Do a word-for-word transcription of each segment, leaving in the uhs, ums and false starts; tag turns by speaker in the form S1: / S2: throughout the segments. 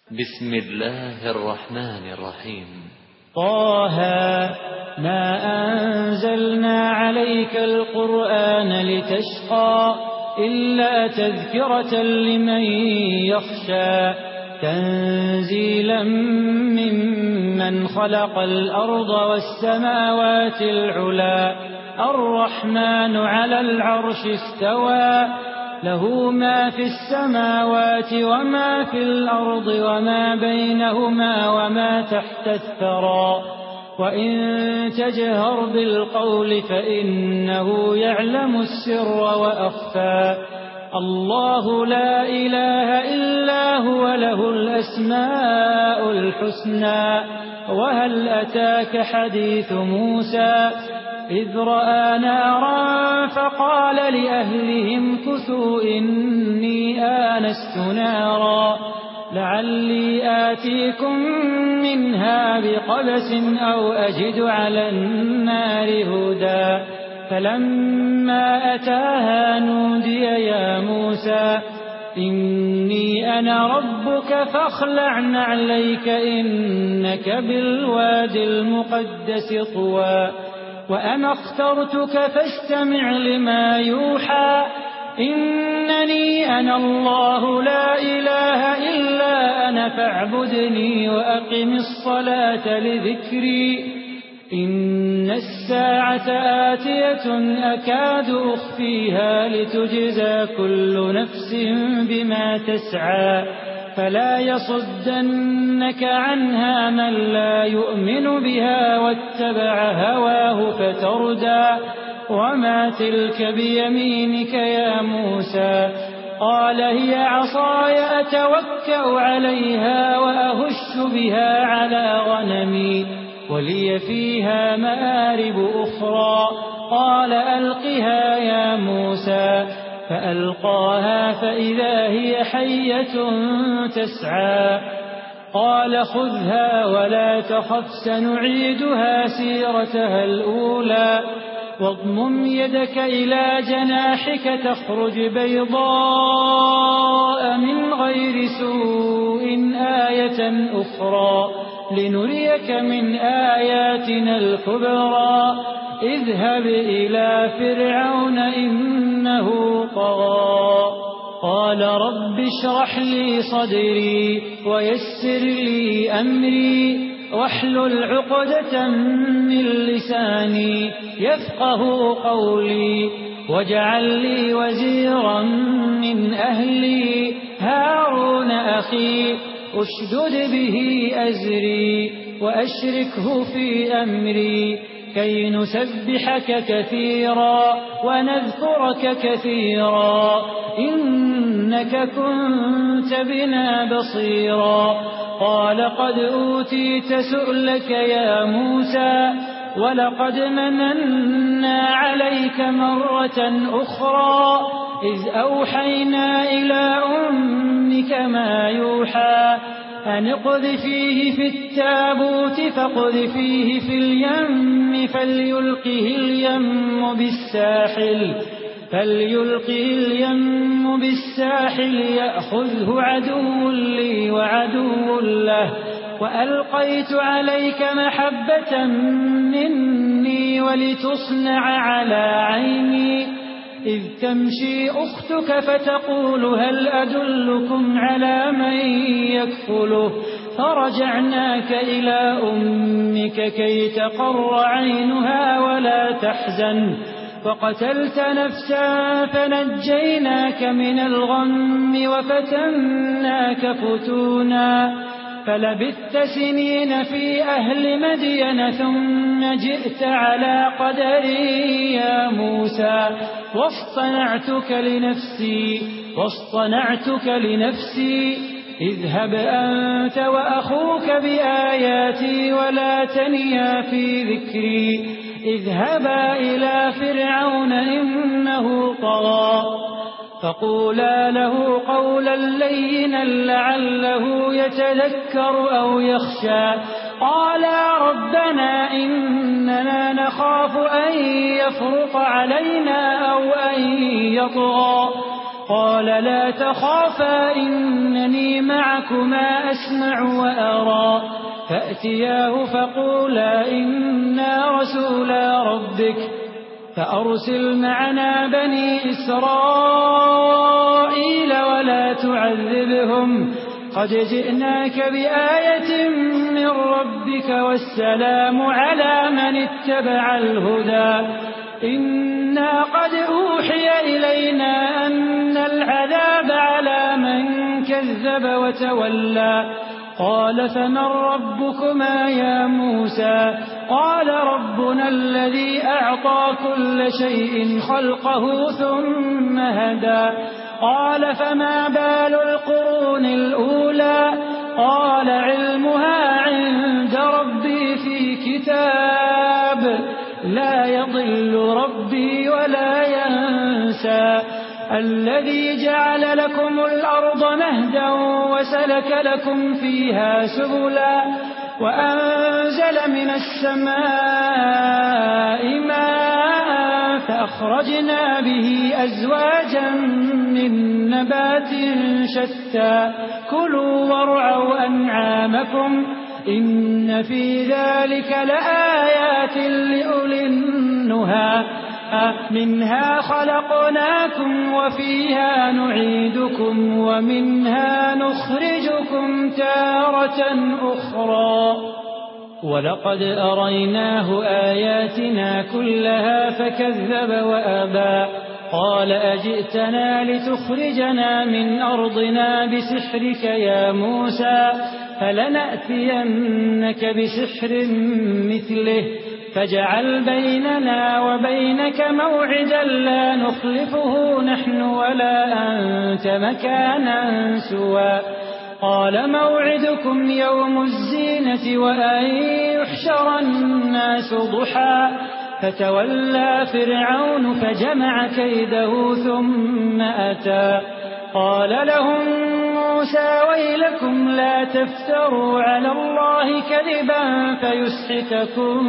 S1: بسم الله الرحمن الرحيم.
S2: طه ما أنزلنا عليك القرآن لتشقى إلا تذكرة لمن يخشى تنزيلا ممن خلق الأرض والسماوات العلى الرحمن على العرش استوى له ما في السماوات وما في الأرض وما بينهما وما تحت الثرى وإن تجهر بالقول فإنه يعلم السر وأخفى الله لا إله إلا هو له الأسماء الحسنى وهل أتاك حديث موسى إذ رأى نارا فقال لأهلهم كثوا إني آنست نارا لعلي آتيكم منها بقبس أو أجد على النار هدى فلما أتاها نودي يا موسى إني أنا ربك فاخلع نعليك إنك بالوادي المقدس طوى وأنا اخترتك فاستمع لما يوحى إنني أنا الله لا إله إلا أنا فاعبدني وأقم الصلاة لذكري إن الساعة آتية أكاد أخفيها لتجزى كل نفس بما تسعى فلا يصدنك عنها من لا يؤمن بها واتبع هواه فتردى وما تلك بيمينك يا موسى قال هي عصاي أتوكأ عليها وأهش بها على غنمي ولي فيها مآرب أخرى قال ألقها يا موسى فألقاها فإذا هي حية تسعى قال خذها ولا تخف سنعيدها سيرتها الأولى واضمم يدك إلى جناحك تخرج بيضاء من غير سوء آية أخرى لنريك من آياتنا الكبرى اذهب إلى فرعون إنه طغى قال رب اشرح لي صدري ويسر لي أمري واحلل عقدة من لساني يفقه قولي واجعل لي وزيرا من أهلي هارون أخي أشدد به أزري وأشركه في أمري كي نسبحك كثيرا ونذكرك كثيرا إنك كنت بنا بصيرا قال قد أوتيت سؤلك يا موسى ولقد مننا عليك مرة أخرى إذ أوحينا إلى أمك ما يوحى أن اقذفيه في التابوت فاقذفيه في اليم فليلقه اليم بالساحل فليلقه اليم بالساحل يأخذه عدو لي وعدو له وألقيت عليك محبة مني ولتصنع على عيني إذ تمشي أختك فتقول هل أدلكم على من يكفله فرجعناك إلى أمك كي تقر عينها ولا تحزن وقتلت نفسا فنجيناك من الغم وفتناك فتونا فلبثت سنين في أهل مدين ثم جئت على قدري يا موسى واصطنعتك لنفسي واصطنعتك لنفسي اذهب أنت وأخوك بآياتي ولا تنيا في ذكري اذهبا إلى فرعون إنه طغى فقولا له قولا لينا لعله يتذكر أو يخشى قالا ربنا إننا نخاف أن يفرط علينا أو أن يطغى قال لا تخافا إنني معكما أسمع وأرى فأتياه فقولا إنا رسولا ربك فأرسل معنا بني إسرائيل ولا تعذبهم قد جئناك بآية من ربك والسلام على من اتبع الهدى إنا قد أوحي إلينا أن العذاب على من كذب وتولى قال فمن ربكما يا موسى قال ربنا الذي أعطى كل شيء خلقه ثم هدى قال فما بال القرون الأولى قال علمها عند ربي في كتاب لا يضل ربي ولا ينسى الذي جعل لكم الأرض مهدا وسلك لكم فيها سبلا وأنزل من السماء ماء فأخرجنا به أزواجا من نبات شتى كلوا وارعوا أنعامكم إن في ذلك لآيات لأولي النهى منها خلقناكم وفيها نعيدكم ومنها نخرجكم تارة أخرى ولقد أريناه آياتنا كلها فكذب وأبى قال أجئتنا لتخرجنا من أرضنا بسحرك يا موسى فلنأتينك بسحر مثله فاجعل بيننا وبينك موعدا لا نخلفه نحن ولا أنت مكانا سوى قال موعدكم يوم الزينة وأن يحشر الناس ضحى فتولى فرعون فجمع كيده ثم أتى قال لهم موسى ويلكم لا تفتروا على الله كذبا فيسحتكم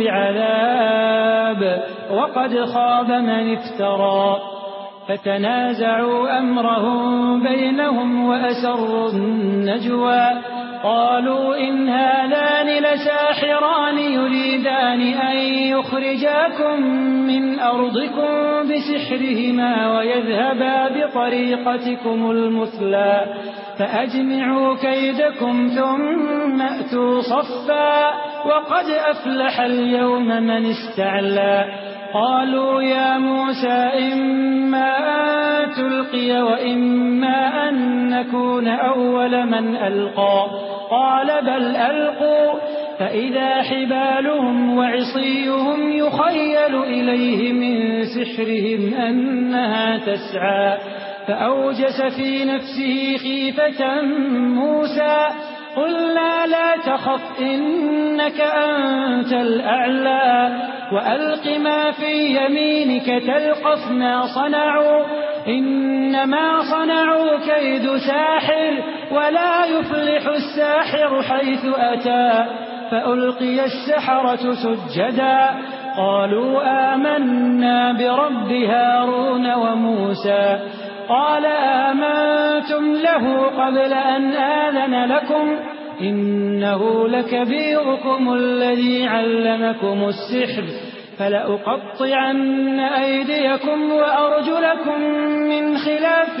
S2: بعذاب وقد خاب من افترى فتنازعوا أمرهم بينهم وأسروا النجوى قالوا إن هذان لساحران يريدان أن يخرجاكم من أرضكم بسحرهما ويذهبا بطريقتكم المثلى فأجمعوا كيدكم ثم أتوا صفا وقد أفلح اليوم من استعلى قالوا يا موسى إما أن تلقي وإما أن نكون أول من ألقى قال بل ألقوا فإذا حبالهم وعصيهم يخيل إليه من سحرهم أنها تسعى فأوجس في نفسه خيفة موسى قلنا لا تخف إنك أنت الأعلى وألق ما في يمينك تلقف ما صنعوا إنما صنعوا كيد ساحر ولا يفلح الساحر حيث أتى فألقي السحرة سجدا قالوا آمنا برب هارون وموسى قال آمنتم له قبل أن آذن لكم إنه لكبيركم الذي علمكم السحر فلأقطعن أيديكم وأرجلكم من خلاف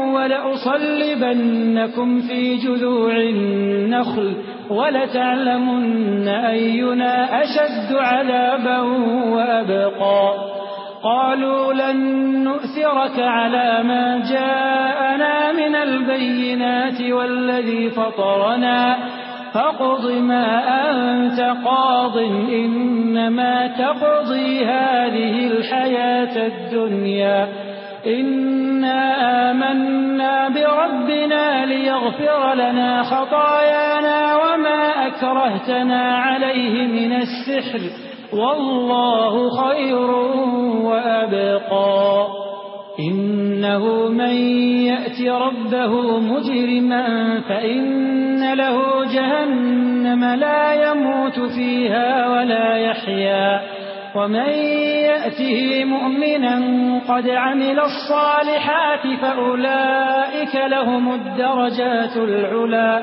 S2: ولأصلبنكم في جذوع النخل ولتعلمن أينا أشد عذابا وأبقى قالوا لن نؤثرك على ما جاءنا من البينات والذي فطرنا فاقض ما أنت قاض إنما تقضي هذه الحياة الدنيا إنا آمنا بربنا ليغفر لنا خطايانا وما أكرهتنا عليه من السحر والله خير وأبقى إنه من يأت ربه مجرما فإن له جهنم لا يموت فيها ولا يحيا ومن يأته مؤمنا قد عمل الصالحات فأولئك لهم الدرجات العلى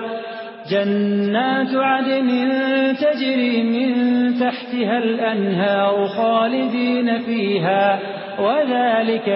S2: جنات عدن تجري من تحتها الأنهار خالدين فيها وذلك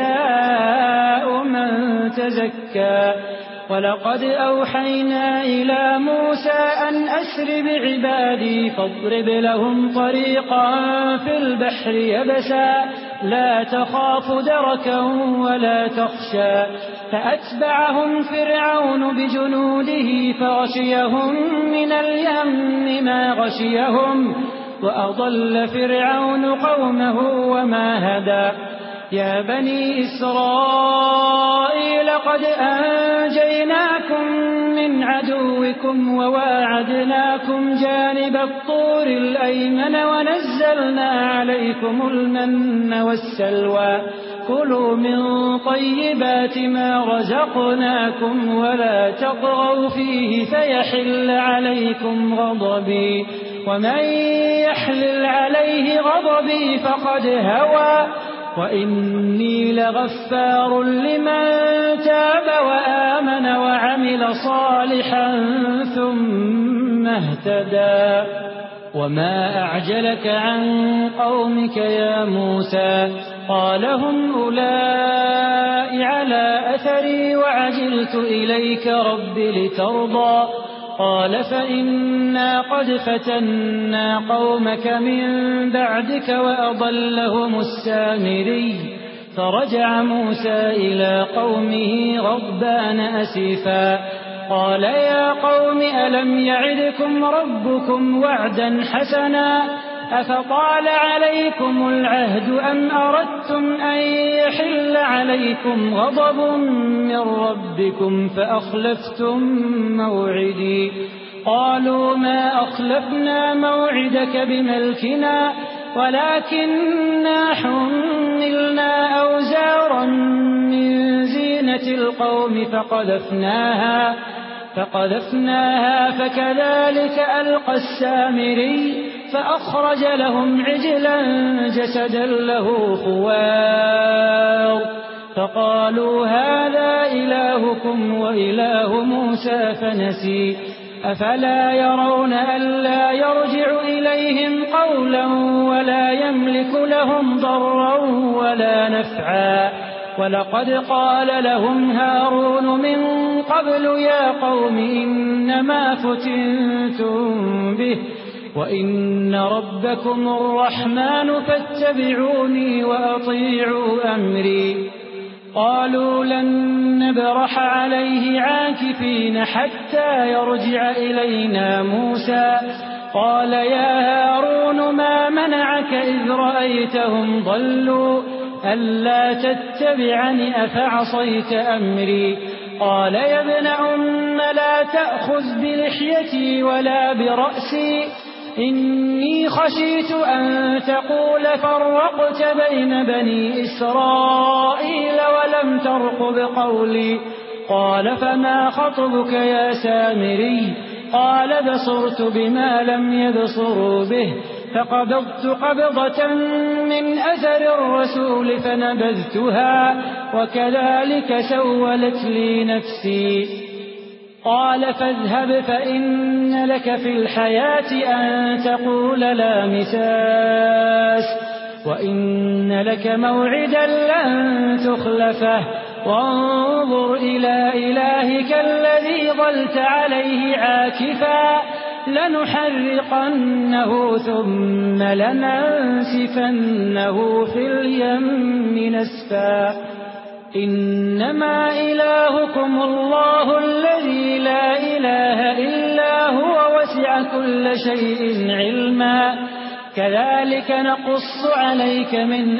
S2: جزاء من تزكى ولقد أوحينا إلى موسى أن أسر بعبادي فاضرب لهم طريقا في البحر يبسا لا تخاف دركا ولا تخشى فأتبعهم فرعون بجنوده فغشيهم من اليم ما غشيهم وأضل فرعون قومه وما هدى يا بني إسرائيل قد أنجيناكم من عدوكم وواعدناكم جانب الطور الأيمن ونزلنا عليكم المن والسلوى كلوا من طيبات ما رزقناكم ولا تطغوا فيه فيحل عليكم غضبي ومن يحلل عليه غضبي فقد هوى وإني لغفار لمن تاب وآمن وعمل صالحا ثم اهتدى وما أعجلك عن قومك يا موسى قال هم أولئك على أثري وعجلت إليك رب لترضى قال فإنا قد فتنا قومك من بعدك وأضلهم السامري فرجع موسى إلى قومه غضبان أسفا قال يا قوم ألم يعدكم ربكم وعدا حسنا أفطال عليكم العهد أم أردتم أن يحل عليكم غضب من ربكم فأخلفتم موعدي قالوا ما أخلفنا موعدك بملكنا ولكننا حملنا أوزارا من زينة القوم فقذفناها فقذفناها فكذلك ألقى السامري فأخرج لهم عجلا جسدا له خوار فقالوا هذا إلهكم وإله موسى فنسي أفلا يرون ألا يرجع إليهم قولا ولا يملك لهم ضرا ولا نفعا ولقد قال لهم هارون من قبل يا قوم إنما فتنتم به وإن ربكم الرحمن فاتبعوني وأطيعوا أمري قالوا لن نبرح عليه عاكفين حتى يرجع إلينا موسى قال يا هارون ما منعك إذ رأيتهم ضلوا ألا تتبعني أفعصيت أمري قال يا ابن أم لا تأخذ بلحيتي ولا برأسي إني خشيت أن تقول فرقت بين بني إسرائيل ولم ترقب قولي قال فما خطبك يا سامري قال بصرت بما لم يبصروا به فقبضت قبضة من أثر الرسول فنبذتها وكذلك سولت لي نفسي قال فاذهب فإن لك في الحياة أن تقول لا مساس وإن لك موعدا لن تخلفه وانظر إلى إلهك الذي ظلت عليه عاكفا لنحرقنه ثم لننسفنه في اليم نسفا إنما إلهكم الله الذي لا إله إلا هو وسع كل شيء علما كذلك نقص عليك من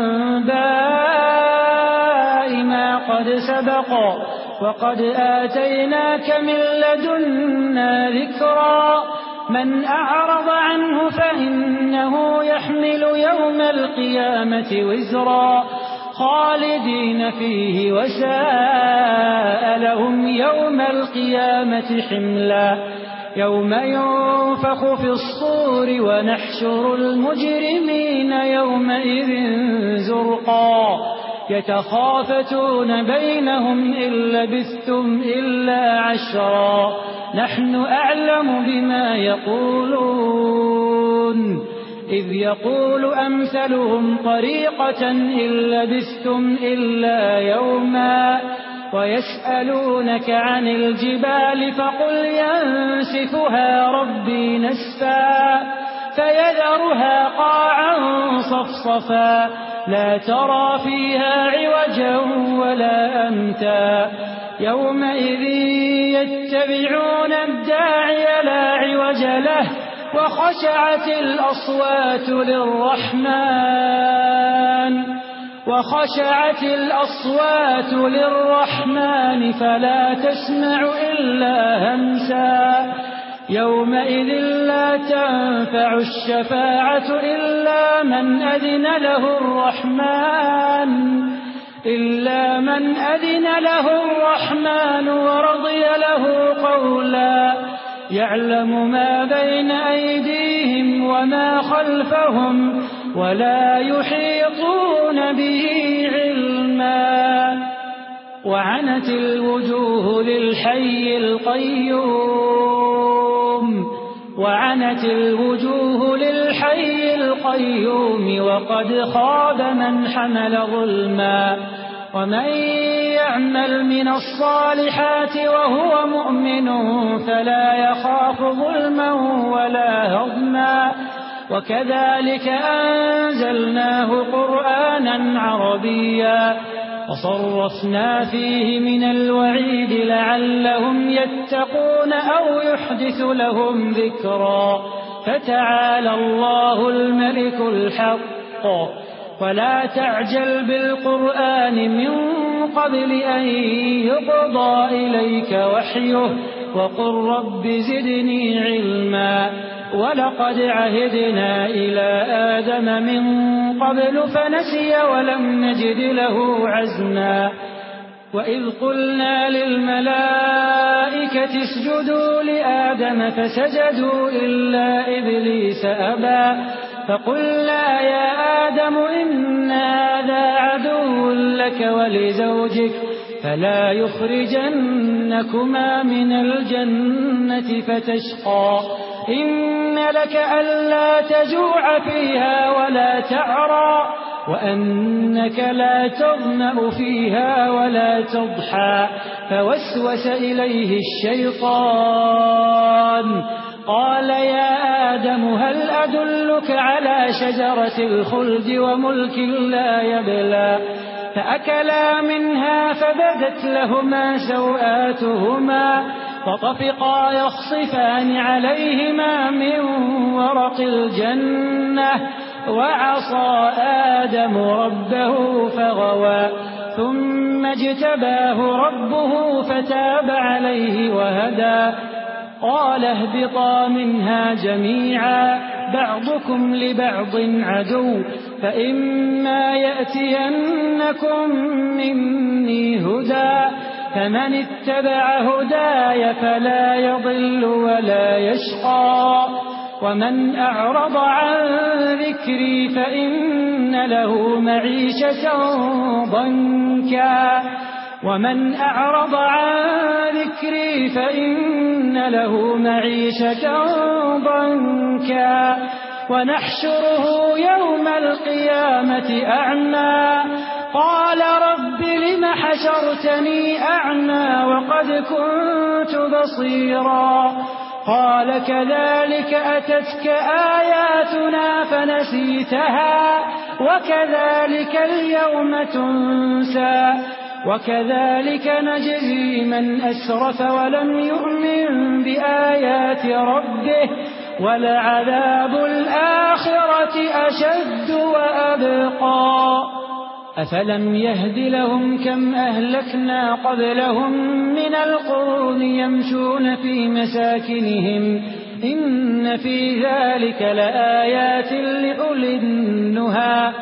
S2: أنباء ما قد سبق وقد آتيناك من لدنا ذكرا من أعرض عنه فإنه يحمل يوم القيامة وزرا خالدين فيه وساء لهم يوم القيامة حملا يوم ينفخ في الصور ونحشر المجرمين يومئذ زرقا يتخافتون بينهم إن لبثتم إلا عشرا نحن أعلم بما يقولون إذ يقول أمثلهم طريقة إن لبثتم إلا يوما ويسألونك عن الجبال فقل ينسفها ربي نسفا فيذرها قاعا صفصفا لا ترى فيها عوجا ولا أمتا يومئذ يتبعون الداعي لا عوج له وخشعت الأصوات للرحمن وخشعت الأصوات للرحمن فلا تسمع إلا همسا يومئذ لا تنفع الشفاعة إلا من أذن له الرحمن إلا من أذن له الرحمن ورضي له قولا يعلم ما بين أيديهم وما خلفهم ولا يحيطون به علما وعنت الوجوه للحي القيوم وعنت الوجوه للحي القيوم وقد خاب من حمل ظلما ومن يعمل من الصالحات وهو مؤمن فلا يخاف ظلما ولا هضما وكذلك أنزلناه قرآنا عربيا وصرفنا فيه من الوعيد لعلهم يتقون أو يحدث لهم ذكرا فتعالى الله الملك الحق ولا تعجل بالقرآن من قبل أن يقضى إليك وحيه وقل رب زدني علما ولقد عهدنا إلى آدم من قبل فنسي ولم نجد له عزما وإذ قلنا للملائكة اسجدوا لآدم فسجدوا إلا إبليس أبى فقلنا يا آدم إن هذا عدو لك ولزوجك فلا يخرجنكما من الجنة فتشقى إن لك ألا تجوع فيها ولا تعرى وأنك لا تظمأ فيها ولا تضحى فوسوس إليه الشيطان قال يا آدم هل أدلك على شجرة الخلد وملك لا يبلى فأكلا منها فبدت لهما سوآتهما فطفقا يخصفان عليهما من ورق الجنة وعصى آدم ربه فغوى ثم اجتباه ربه فتاب عليه وهدى قال اهبطا منها جميعا بعضكم لبعض عدو فإما يأتينكم مني هدى فمن اتبع هداي فلا يضل ولا يشقى ومن أعرض عن ذكري فإن له معيشة ضنكا ومن أعرض عن ذكري فإن له معيشة ضنكا ونحشره يوم القيامة أعمى قال رب لم حشرتني أعمى وقد كنت بصيرا قال كذلك أتتك آياتنا فنسيتها وكذلك اليوم تنسى وكذلك نجزي من أسرف ولم يؤمن بآيات ربه ولعذاب الآخرة أشد وأبقى أفلم يهد لهم كم أهلكنا قبلهم من القرون يمشون في مساكنهم إن في ذلك لآيات لأولي النهى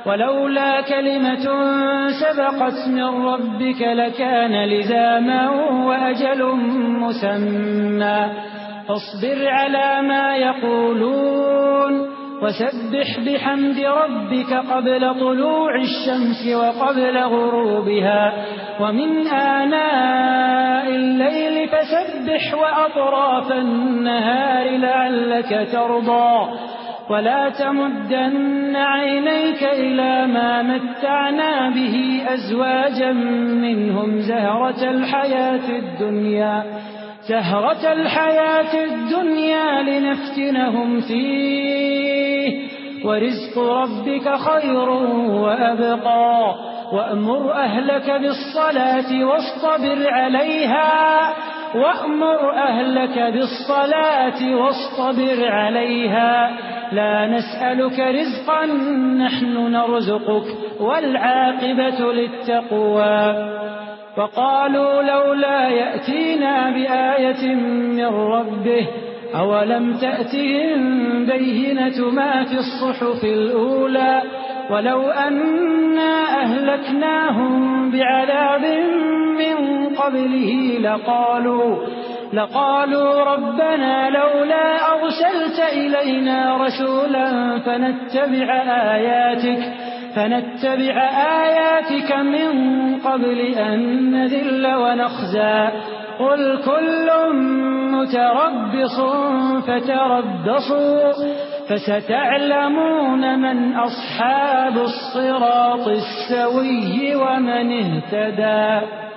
S2: ولولا كلمة سبقت من ربك لكان لزاما وأجل مسمى فاصبر على ما يقولون وسبح بحمد ربك قبل طلوع الشمس وقبل غروبها ومن آناء الليل فسبح وأطراف النهار لعلك ترضى ولا تمدن عينيك إلى ما متعنا به أزواجا منهم زهرة الحياة الدنيا زهرة الحياة الدنيا لنفتنهم فيه ورزق ربك خير وأبقى وأمر أهلك بالصلاة واصطبر عليها وأمر أهلك بالصلاة واصطبر عليها لا نسألك رزقا نحن نرزقك والعاقبة للتقوى فقالوا لولا يأتينا بآية من ربه أولم تأتهم بينة ما في الصحف الأولى ولو أنا أهلكناهم بعذاب من قبله لقالوا لقالوا ربنا لولا أرسلت إلينا رسولا فنتبع آياتك فنتبع آياتك من قبل أن نذل ونخزى قل كل متربص فتربصوا فستعلمون من أصحاب الصراط السوي ومن اهتدى.